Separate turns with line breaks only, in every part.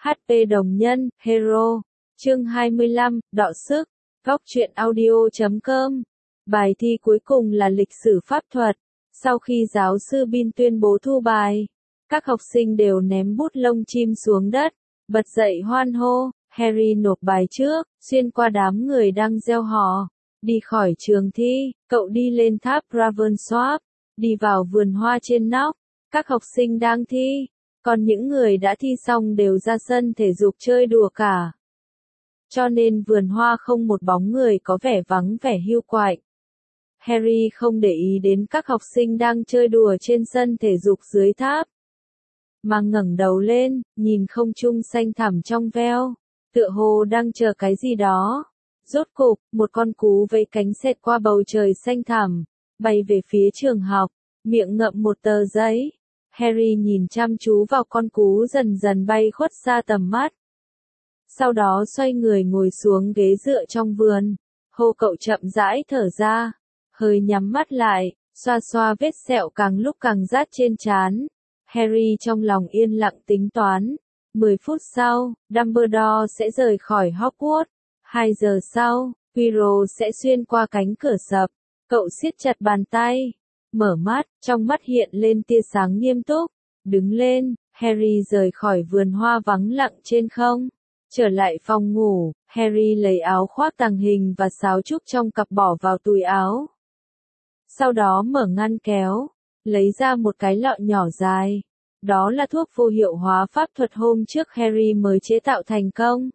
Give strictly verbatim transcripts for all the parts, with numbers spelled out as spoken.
hát pê đồng nhân, Hero. Chương hai mươi lăm, đọ sức. Góc truyện audio chấm com. Bài thi cuối cùng là lịch sử pháp thuật. Sau khi giáo sư Bin tuyên bố thu bài, các học sinh đều ném bút lông chim xuống đất, bật dậy hoan hô. Harry nộp bài trước, xuyên qua đám người đang reo hò, đi khỏi trường thi. Cậu đi lên tháp Ravensworth, đi vào vườn hoa trên nóc. Các học sinh đang thi, còn những người đã thi xong đều ra sân thể dục chơi đùa cả. Cho nên vườn hoa không một bóng người, có vẻ vắng vẻ hiu quạnh. Harry không để ý đến các học sinh đang chơi đùa trên sân thể dục dưới tháp, mà ngẩng đầu lên, nhìn không trung xanh thẳm trong veo, tựa hồ đang chờ cái gì đó. Rốt cục, một con cú vẫy cánh xẹt qua bầu trời xanh thẳm, bay về phía trường học, miệng ngậm một tờ giấy. Harry nhìn chăm chú vào con cú dần dần bay khuất xa tầm mắt. Sau đó xoay người ngồi xuống ghế dựa trong vườn. Hô cậu chậm rãi thở ra, hơi nhắm mắt lại, xoa xoa vết sẹo càng lúc càng rát trên trán. Harry trong lòng yên lặng tính toán. Mười phút sau, Dumbledore sẽ rời khỏi Hogwarts. Hai giờ sau, Quirrell sẽ xuyên qua cánh cửa sập. Cậu siết chặt bàn tay, mở mắt, trong mắt hiện lên tia sáng nghiêm túc. Đứng lên, Harry rời khỏi vườn hoa vắng lặng trên không. Trở lại phòng ngủ, Harry lấy áo khoác tàng hình và sáo trúc trong cặp bỏ vào túi áo. Sau đó mở ngăn kéo, lấy ra một cái lọ nhỏ dài. Đó là thuốc vô hiệu hóa pháp thuật hôm trước Harry mới chế tạo thành công.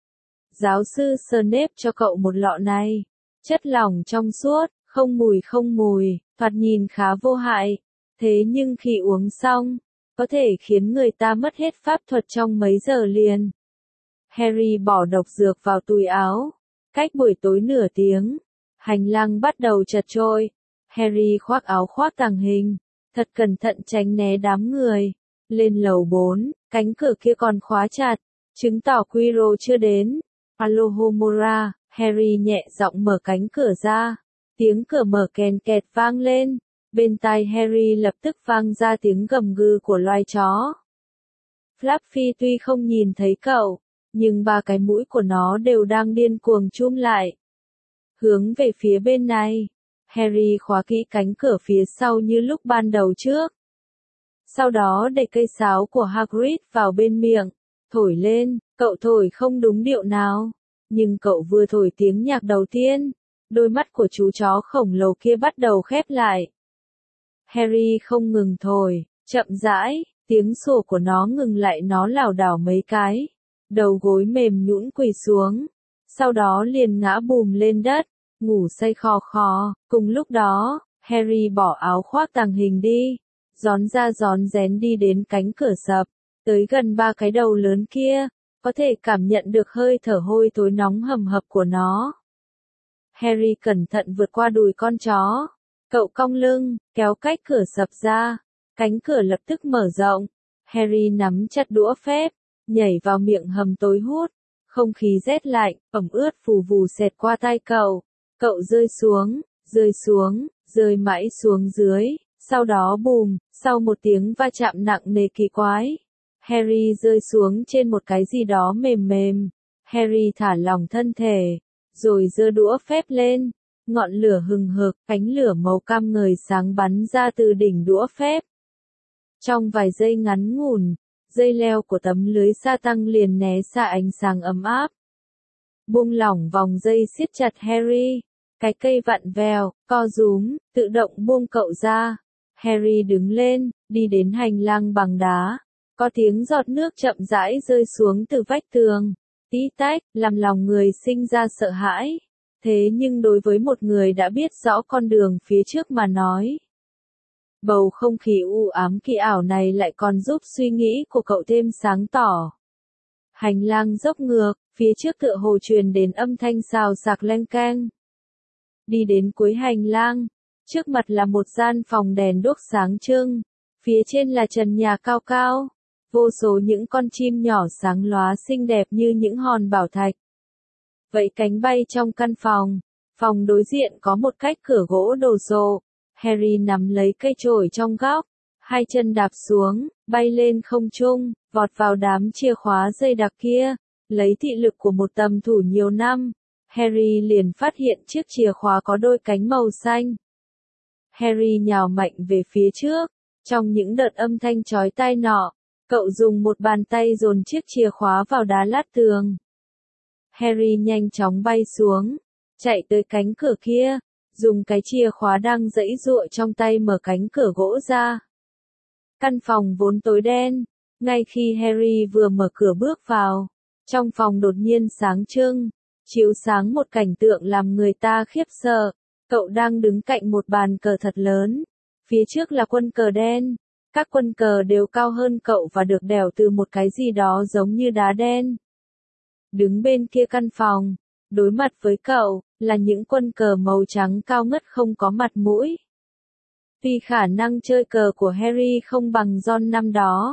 Giáo sư Snape cho cậu một lọ này. Chất lỏng trong suốt, không mùi không mùi, thoạt nhìn khá vô hại. Thế nhưng khi uống xong, có thể khiến người ta mất hết pháp thuật trong mấy giờ liền. Harry bỏ độc dược vào túi áo. Cách buổi tối nửa tiếng, hành lang bắt đầu chật trội. Harry khoác áo khoác tàng hình, thật cẩn thận tránh né đám người. Lên lầu bốn, cánh cửa kia còn khóa chặt, chứng tỏ Quirrell chưa đến. Alohomora, Harry nhẹ giọng mở cánh cửa ra. Tiếng cửa mở kèn kẹt vang lên. Bên tai Harry lập tức vang ra tiếng gầm gừ của loài chó. Fluffy tuy không nhìn thấy cậu, nhưng ba cái mũi của nó đều đang điên cuồng chum lại, hướng về phía bên này. Harry khóa kỹ cánh cửa phía sau như lúc ban đầu trước. Sau đó để cây sáo của Hagrid vào bên miệng, thổi lên. Cậu thổi không đúng điệu nào, nhưng cậu vừa thổi tiếng nhạc đầu tiên, đôi mắt của chú chó khổng lồ kia bắt đầu khép lại. Harry không ngừng thổi, chậm rãi, tiếng sủa của nó ngừng lại, nó lảo đảo mấy cái, đầu gối mềm nhũn quỳ xuống, sau đó liền ngã bùm lên đất, ngủ say khò khò. Cùng lúc đó, Harry bỏ áo khoác tàng hình đi, rón ra rón rén đi đến cánh cửa sập, tới gần ba cái đầu lớn kia, có thể cảm nhận được hơi thở hôi thối nóng hầm hập của nó. Harry cẩn thận vượt qua đùi con chó. Cậu cong lưng, kéo cách cửa sập ra. Cánh cửa lập tức mở rộng. Harry nắm chặt đũa phép, nhảy vào miệng hầm tối hút. Không khí rét lạnh, ẩm ướt phù vù xẹt qua tai cậu. Cậu rơi xuống, rơi xuống, rơi mãi xuống dưới. Sau đó bùm, sau một tiếng va chạm nặng nề kỳ quái, Harry rơi xuống trên một cái gì đó mềm mềm. Harry thả lỏng thân thể, rồi giơ đũa phép lên. Ngọn lửa hừng hực, ánh lửa màu cam ngời sáng bắn ra từ đỉnh đũa phép. Trong vài giây ngắn ngủn, dây leo của tấm lưới sa tăng liền né xa ánh sáng ấm áp. Buông lỏng vòng dây siết chặt Harry. Cái cây vặn vẹo, co rúm, tự động buông cậu ra. Harry đứng lên, đi đến hành lang bằng đá. Có tiếng giọt nước chậm rãi rơi xuống từ vách tường. Tí tách, làm lòng người sinh ra sợ hãi. Thế nhưng đối với một người đã biết rõ con đường phía trước mà nói, bầu không khí u ám kỳ ảo này lại còn giúp suy nghĩ của cậu thêm sáng tỏ. Hành lang dốc ngược, phía trước tựa hồ truyền đến âm thanh xào xạc leng keng. Đi đến cuối hành lang, trước mặt là một gian phòng đèn đuốc sáng trưng, phía trên là trần nhà cao cao, vô số những con chim nhỏ sáng lóa xinh đẹp như những hòn bảo thạch. Vậy cánh bay trong căn phòng, phòng đối diện có một cách cửa gỗ đồ sộ. Harry nắm lấy cây chổi trong góc, hai chân đạp xuống, bay lên không trung, vọt vào đám chìa khóa dây đặc kia. Lấy thị lực của một tầm thủ nhiều năm, Harry liền phát hiện chiếc chìa khóa có đôi cánh màu xanh. Harry nhào mạnh về phía trước, trong những đợt âm thanh chói tai nọ, cậu dùng một bàn tay dồn chiếc chìa khóa vào đá lát tường. Harry nhanh chóng bay xuống, chạy tới cánh cửa kia, dùng cái chìa khóa đang giãy giụa trong tay mở cánh cửa gỗ ra. Căn phòng vốn tối đen, ngay khi Harry vừa mở cửa bước vào, trong phòng đột nhiên sáng trưng, chiếu sáng một cảnh tượng làm người ta khiếp sợ. Cậu đang đứng cạnh một bàn cờ thật lớn, phía trước là quân cờ đen, các quân cờ đều cao hơn cậu và được đèo từ một cái gì đó giống như đá đen. Đứng bên kia căn phòng, đối mặt với cậu, là những quân cờ màu trắng cao ngất không có mặt mũi. Tuy khả năng chơi cờ của Harry không bằng Ron năm đó,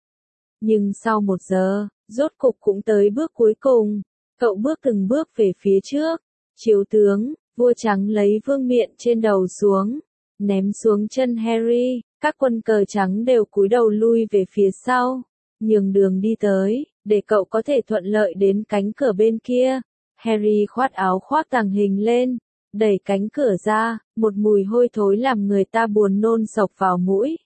nhưng sau một giờ, rốt cục cũng tới bước cuối cùng, cậu bước từng bước về phía trước, chiếu tướng. Vua trắng lấy vương miện trên đầu xuống, ném xuống chân Harry, các quân cờ trắng đều cúi đầu lui về phía sau, nhường đường đi tới, để cậu có thể thuận lợi đến cánh cửa bên kia. Harry khoát áo khoác tàng hình lên, đẩy cánh cửa ra, một mùi hôi thối làm người ta buồn nôn xộc vào mũi.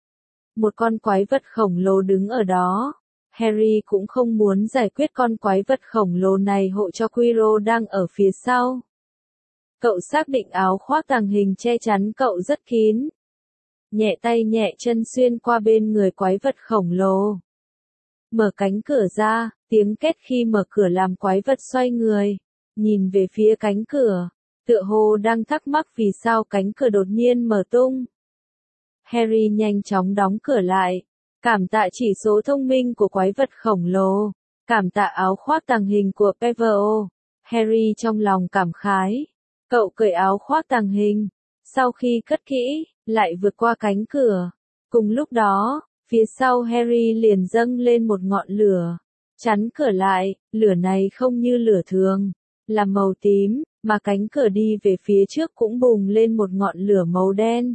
Một con quái vật khổng lồ đứng ở đó. Harry cũng không muốn giải quyết con quái vật khổng lồ này hộ cho Quirrell đang ở phía sau. Cậu xác định áo khoác tàng hình che chắn cậu rất kín. Nhẹ tay nhẹ chân xuyên qua bên người quái vật khổng lồ. Mở cánh cửa ra, tiếng két khi mở cửa làm quái vật xoay người, nhìn về phía cánh cửa, tựa hồ đang thắc mắc vì sao cánh cửa đột nhiên mở tung. Harry nhanh chóng đóng cửa lại, cảm tạ chỉ số thông minh của quái vật khổng lồ, cảm tạ áo khoác tàng hình của Peverell. Harry trong lòng cảm khái. Cậu cởi áo khoác tàng hình, sau khi cất kỹ, lại vượt qua cánh cửa. Cùng lúc đó, phía sau Harry liền dâng lên một ngọn lửa, chắn cửa lại. Lửa này không như lửa thường, là màu tím, mà cánh cửa đi về phía trước cũng bùng lên một ngọn lửa màu đen.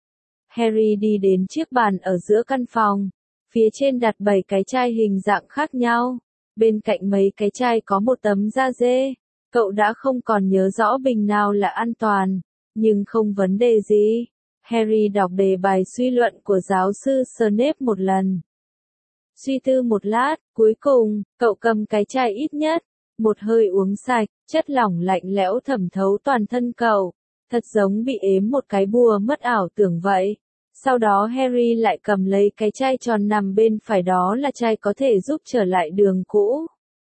Harry đi đến chiếc bàn ở giữa căn phòng, phía trên đặt bảy cái chai hình dạng khác nhau, bên cạnh mấy cái chai có một tấm da dê. Cậu đã không còn nhớ rõ bình nào là an toàn, nhưng không vấn đề gì. Harry đọc đề bài suy luận của giáo sư Snape một lần. Suy tư một lát, cuối cùng, cậu cầm cái chai ít nhất, một hơi uống sạch, chất lỏng lạnh lẽo thẩm thấu toàn thân cậu, thật giống bị ếm một cái bùa mất ảo tưởng vậy. Sau đó Harry lại cầm lấy cái chai tròn nằm bên phải, đó là chai có thể giúp trở lại đường cũ.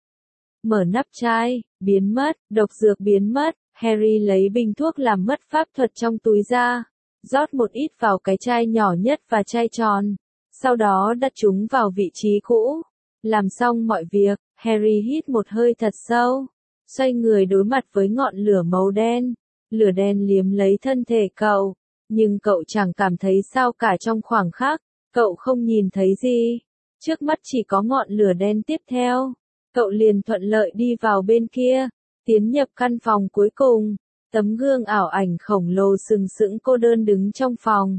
Mở nắp chai, biến mất, độc dược biến mất, Harry lấy bình thuốc làm mất pháp thuật trong túi ra, rót một ít vào cái chai nhỏ nhất và chai tròn, sau đó đặt chúng vào vị trí cũ. Làm xong mọi việc, Harry hít một hơi thật sâu, xoay người đối mặt với ngọn lửa màu đen. Lửa đen liếm lấy thân thể cậu, nhưng cậu chẳng cảm thấy sao cả. Trong khoảng khắc, cậu không nhìn thấy gì, trước mắt chỉ có ngọn lửa đen tiếp theo. Cậu liền thuận lợi đi vào bên kia, tiến nhập căn phòng cuối cùng, tấm gương ảo ảnh khổng lồ sừng sững cô đơn đứng trong phòng.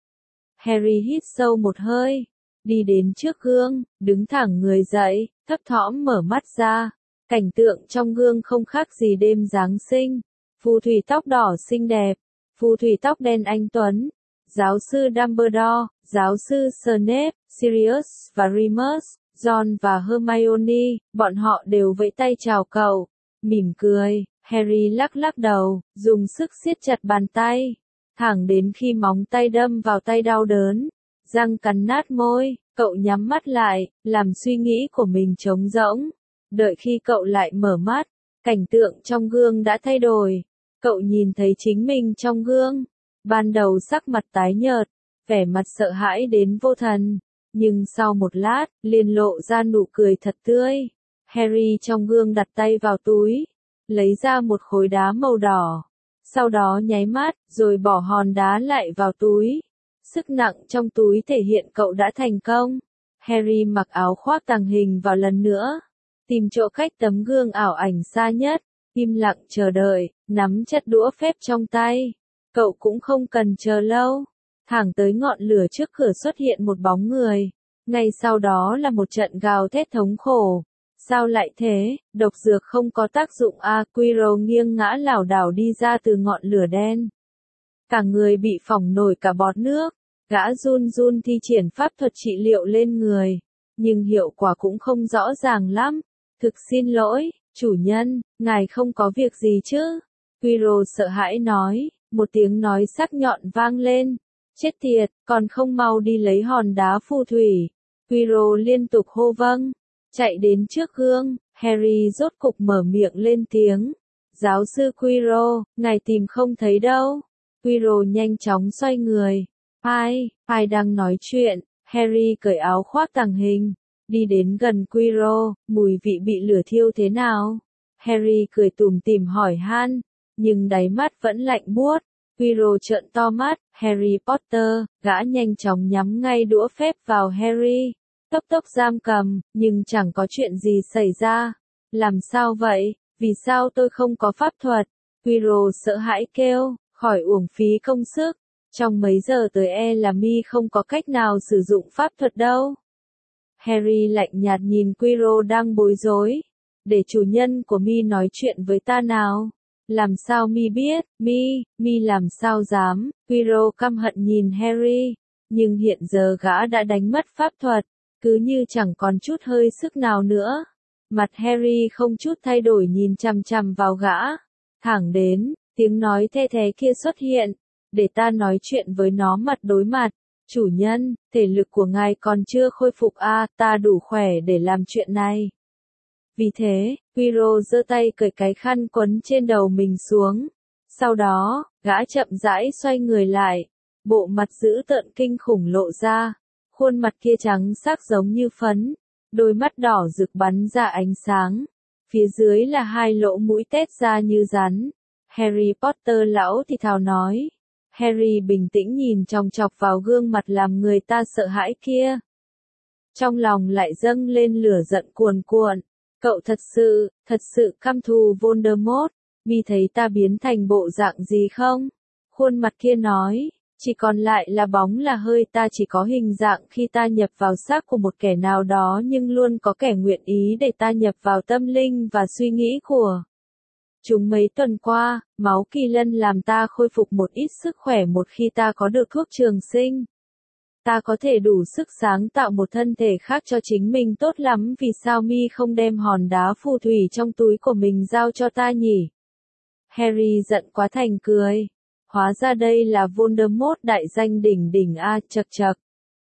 Harry hít sâu một hơi, đi đến trước gương, đứng thẳng người dậy, thấp thỏm mở mắt ra. Cảnh tượng trong gương không khác gì đêm Giáng sinh. Phù thủy tóc đỏ xinh đẹp, phù thủy tóc đen anh tuấn, giáo sư Dumbledore, giáo sư Snape, Sirius và Remus, Ron và Hermione, bọn họ đều vẫy tay chào cậu, mỉm cười. Harry lắc lắc đầu, dùng sức siết chặt bàn tay, thẳng đến khi móng tay đâm vào tay đau đớn, răng cắn nát môi, cậu nhắm mắt lại, làm suy nghĩ của mình trống rỗng. Đợi khi cậu lại mở mắt, cảnh tượng trong gương đã thay đổi. Cậu nhìn thấy chính mình trong gương, ban đầu sắc mặt tái nhợt, vẻ mặt sợ hãi đến vô thần, nhưng sau một lát, liền lộ ra nụ cười thật tươi. Harry trong gương đặt tay vào túi, lấy ra một khối đá màu đỏ, sau đó nháy mắt, rồi bỏ hòn đá lại vào túi. Sức nặng trong túi thể hiện cậu đã thành công. Harry mặc áo khoác tàng hình vào lần nữa, tìm chỗ cách tấm gương ảo ảnh xa nhất, im lặng chờ đợi, nắm chặt đũa phép trong tay. Cậu cũng không cần chờ lâu, Thẳng tới ngọn lửa trước cửa xuất hiện một bóng người. Ngay sau đó là một trận gào thét thống khổ. Sao lại thế, độc dược không có tác dụng à, Quiro nghiêng ngã lảo đảo đi ra từ ngọn lửa đen. Cả người bị phỏng nổi cả bọt nước, gã run run thi triển pháp thuật trị liệu lên người, nhưng hiệu quả cũng không rõ ràng lắm. Thực xin lỗi, chủ nhân, ngài không có việc gì chứ? Quiro sợ hãi nói, một tiếng nói sắc nhọn vang lên. Chết tiệt, còn không mau đi lấy hòn đá phù thủy. Quiro liên tục hô vâng. Chạy đến trước gương, Harry rốt cục mở miệng lên tiếng. Giáo sư Quiro, ngài tìm không thấy đâu. Quiro nhanh chóng xoay người. Ai, ai đang nói chuyện? Harry cởi áo khoác tàng hình. Đi đến gần Quiro, mùi vị bị lửa thiêu thế nào? Harry cười tủm tỉm hỏi han, nhưng đáy mắt vẫn lạnh buốt. Quiro trợn to mắt, Harry Potter, gã nhanh chóng nhắm ngay đũa phép vào Harry. Tốc tốc giam cầm, nhưng chẳng có chuyện gì xảy ra. Làm sao vậy? Vì sao tôi không có pháp thuật? Quiro sợ hãi kêu, khỏi uổng phí công sức. Trong mấy giờ tới e là mi không có cách nào sử dụng pháp thuật đâu. Harry lạnh nhạt nhìn Quiro đang bối rối. Để chủ nhân của mi nói chuyện với ta nào. Làm sao mi biết, mi, mi làm sao dám, Quiro căm hận nhìn Harry. Nhưng hiện giờ gã đã đánh mất pháp thuật, cứ như chẳng còn chút hơi sức nào nữa. Mặt Harry không chút thay đổi nhìn chằm chằm vào gã. Thẳng đến, tiếng nói the thé kia xuất hiện. Để ta nói chuyện với nó mặt đối mặt. Chủ nhân, thể lực của ngài còn chưa khôi phục à, ta đủ khỏe để làm chuyện này. Vì thế, Quiro giơ tay cởi cái khăn quấn trên đầu mình xuống. Sau đó, gã chậm rãi xoay người lại. Bộ mặt dữ tợn kinh khủng lộ ra. Khuôn mặt kia trắng sắc giống như phấn. Đôi mắt đỏ rực bắn ra ánh sáng. Phía dưới là hai lỗ mũi tét ra như rắn. Harry Potter lão thì thào nói. Harry bình tĩnh nhìn chòng chọc vào gương mặt làm người ta sợ hãi kia. Trong lòng lại dâng lên lửa giận cuồn cuộn. Cậu thật sự, thật sự căm thù Voldemort, mi thấy ta biến thành bộ dạng gì không? Khuôn mặt kia nói, chỉ còn lại là bóng là hơi, ta chỉ có hình dạng khi ta nhập vào xác của một kẻ nào đó, nhưng luôn có kẻ nguyện ý để ta nhập vào tâm linh và suy nghĩ của chúng. Mấy tuần qua, máu kỳ lân làm ta khôi phục một ít sức khỏe một khi ta có được thuốc trường sinh. Ta có thể đủ sức sáng tạo một thân thể khác cho chính mình tốt lắm, vì sao mi không đem hòn đá phù thủy trong túi của mình giao cho ta nhỉ? Harry giận quá thành cười. Hóa ra đây là Voldemort đại danh đỉnh đỉnh a, chậc chậc.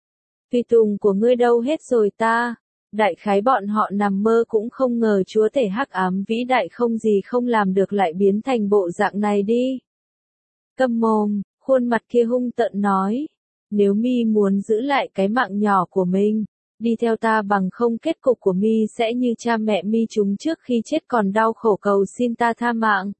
Tùy tùng của ngươi đâu hết rồi ta? Đại khái bọn họ nằm mơ cũng không ngờ chúa tể hắc ám vĩ đại không gì không làm được lại biến thành bộ dạng này đi. Câm mồm, khuôn mặt kia hung tợn nói. Nếu mi muốn giữ lại cái mạng nhỏ của mình, đi theo ta, bằng không kết cục của mi sẽ như cha mẹ mi chúng trước khi chết còn đau khổ cầu xin ta tha mạng.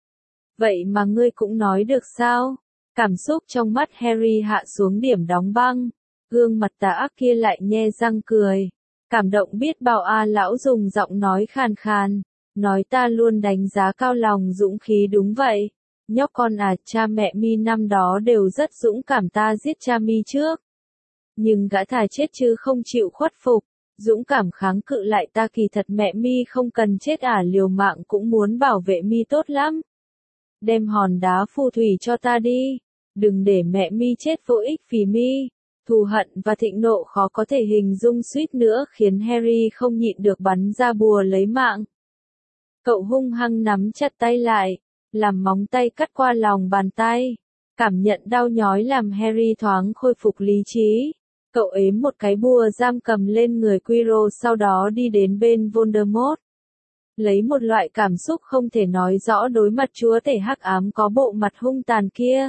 Vậy mà ngươi cũng nói được sao? Cảm xúc trong mắt Harry hạ xuống điểm đóng băng. Gương mặt tà ác kia lại nhe răng cười. Cảm động biết bao a, lão dùng giọng nói khàn khàn. Nói ta luôn đánh giá cao lòng dũng khí, đúng vậy. Nhóc con à, cha mẹ mi năm đó đều rất dũng cảm, ta giết cha mi trước. Nhưng gã thà chết chứ không chịu khuất phục. Dũng cảm kháng cự lại ta, kỳ thật mẹ mi không cần chết à, liều mạng cũng muốn bảo vệ mi tốt lắm. Đem hòn đá phù thủy cho ta đi. Đừng để mẹ mi chết vô ích vì mi. Thù hận và thịnh nộ khó có thể hình dung, suýt nữa khiến Harry không nhịn được bắn ra bùa lấy mạng. Cậu hung hăng nắm chặt tay lại, làm móng tay cắt qua lòng bàn tay. Cảm nhận đau nhói làm Harry thoáng khôi phục lý trí. Cậu ếm một cái bùa giam cầm lên người Quirrell, sau đó đi đến bên Voldemort. Lấy một loại cảm xúc không thể nói rõ đối mặt chúa tể hắc ám có bộ mặt hung tàn kia.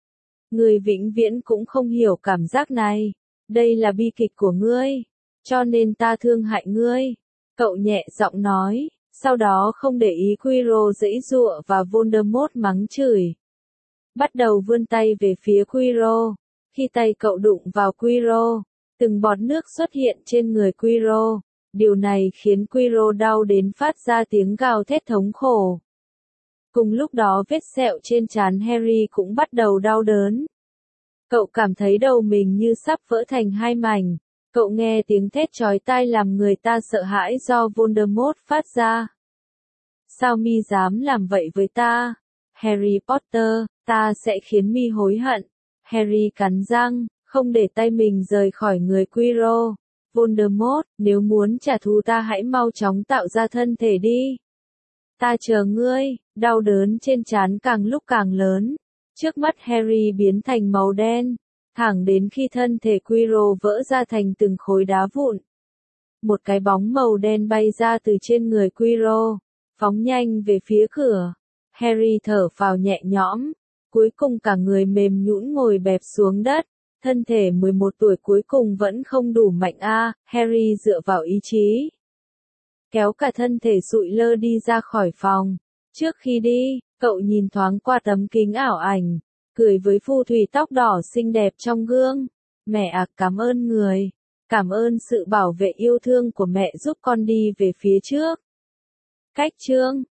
Người vĩnh viễn cũng không hiểu cảm giác này. Đây là bi kịch của ngươi. Cho nên ta thương hại ngươi. Cậu nhẹ giọng nói. Sau đó không để ý Quirrell giãy giụa và Voldemort mắng chửi. Bắt đầu vươn tay về phía Quirrell. Khi tay cậu đụng vào Quirrell, từng bọt nước xuất hiện trên người Quirrell. Điều này khiến Quirrell đau đến phát ra tiếng gào thét thống khổ. Cùng lúc đó vết sẹo trên trán Harry cũng bắt đầu đau đớn. Cậu cảm thấy đầu mình như sắp vỡ thành hai mảnh. Cậu nghe tiếng thét chói tai làm người ta sợ hãi do Voldemort phát ra. Sao mi dám làm vậy với ta? Harry Potter, ta sẽ khiến mi hối hận. Harry cắn răng, không để tay mình rời khỏi người Quirrell. Voldemort, nếu muốn trả thù ta hãy mau chóng tạo ra thân thể đi. Ta chờ ngươi, đau đớn trên trán càng lúc càng lớn. Trước mắt Harry biến thành màu đen, thẳng đến khi thân thể Quirrell vỡ ra thành từng khối đá vụn. Một cái bóng màu đen bay ra từ trên người Quirrell, phóng nhanh về phía cửa. Harry thở phào nhẹ nhõm, cuối cùng cả người mềm nhũn ngồi bẹp xuống đất. Thân thể mười một tuổi cuối cùng vẫn không đủ mạnh a, à, Harry dựa vào ý chí. Kéo cả thân thể sụi lơ đi ra khỏi phòng. Trước khi đi, cậu nhìn thoáng qua tấm kính ảo ảnh, cười với phù thủy tóc đỏ xinh đẹp trong gương. Mẹ à, cảm ơn người. Cảm ơn sự bảo vệ yêu thương của mẹ giúp con đi về phía trước. Cách chương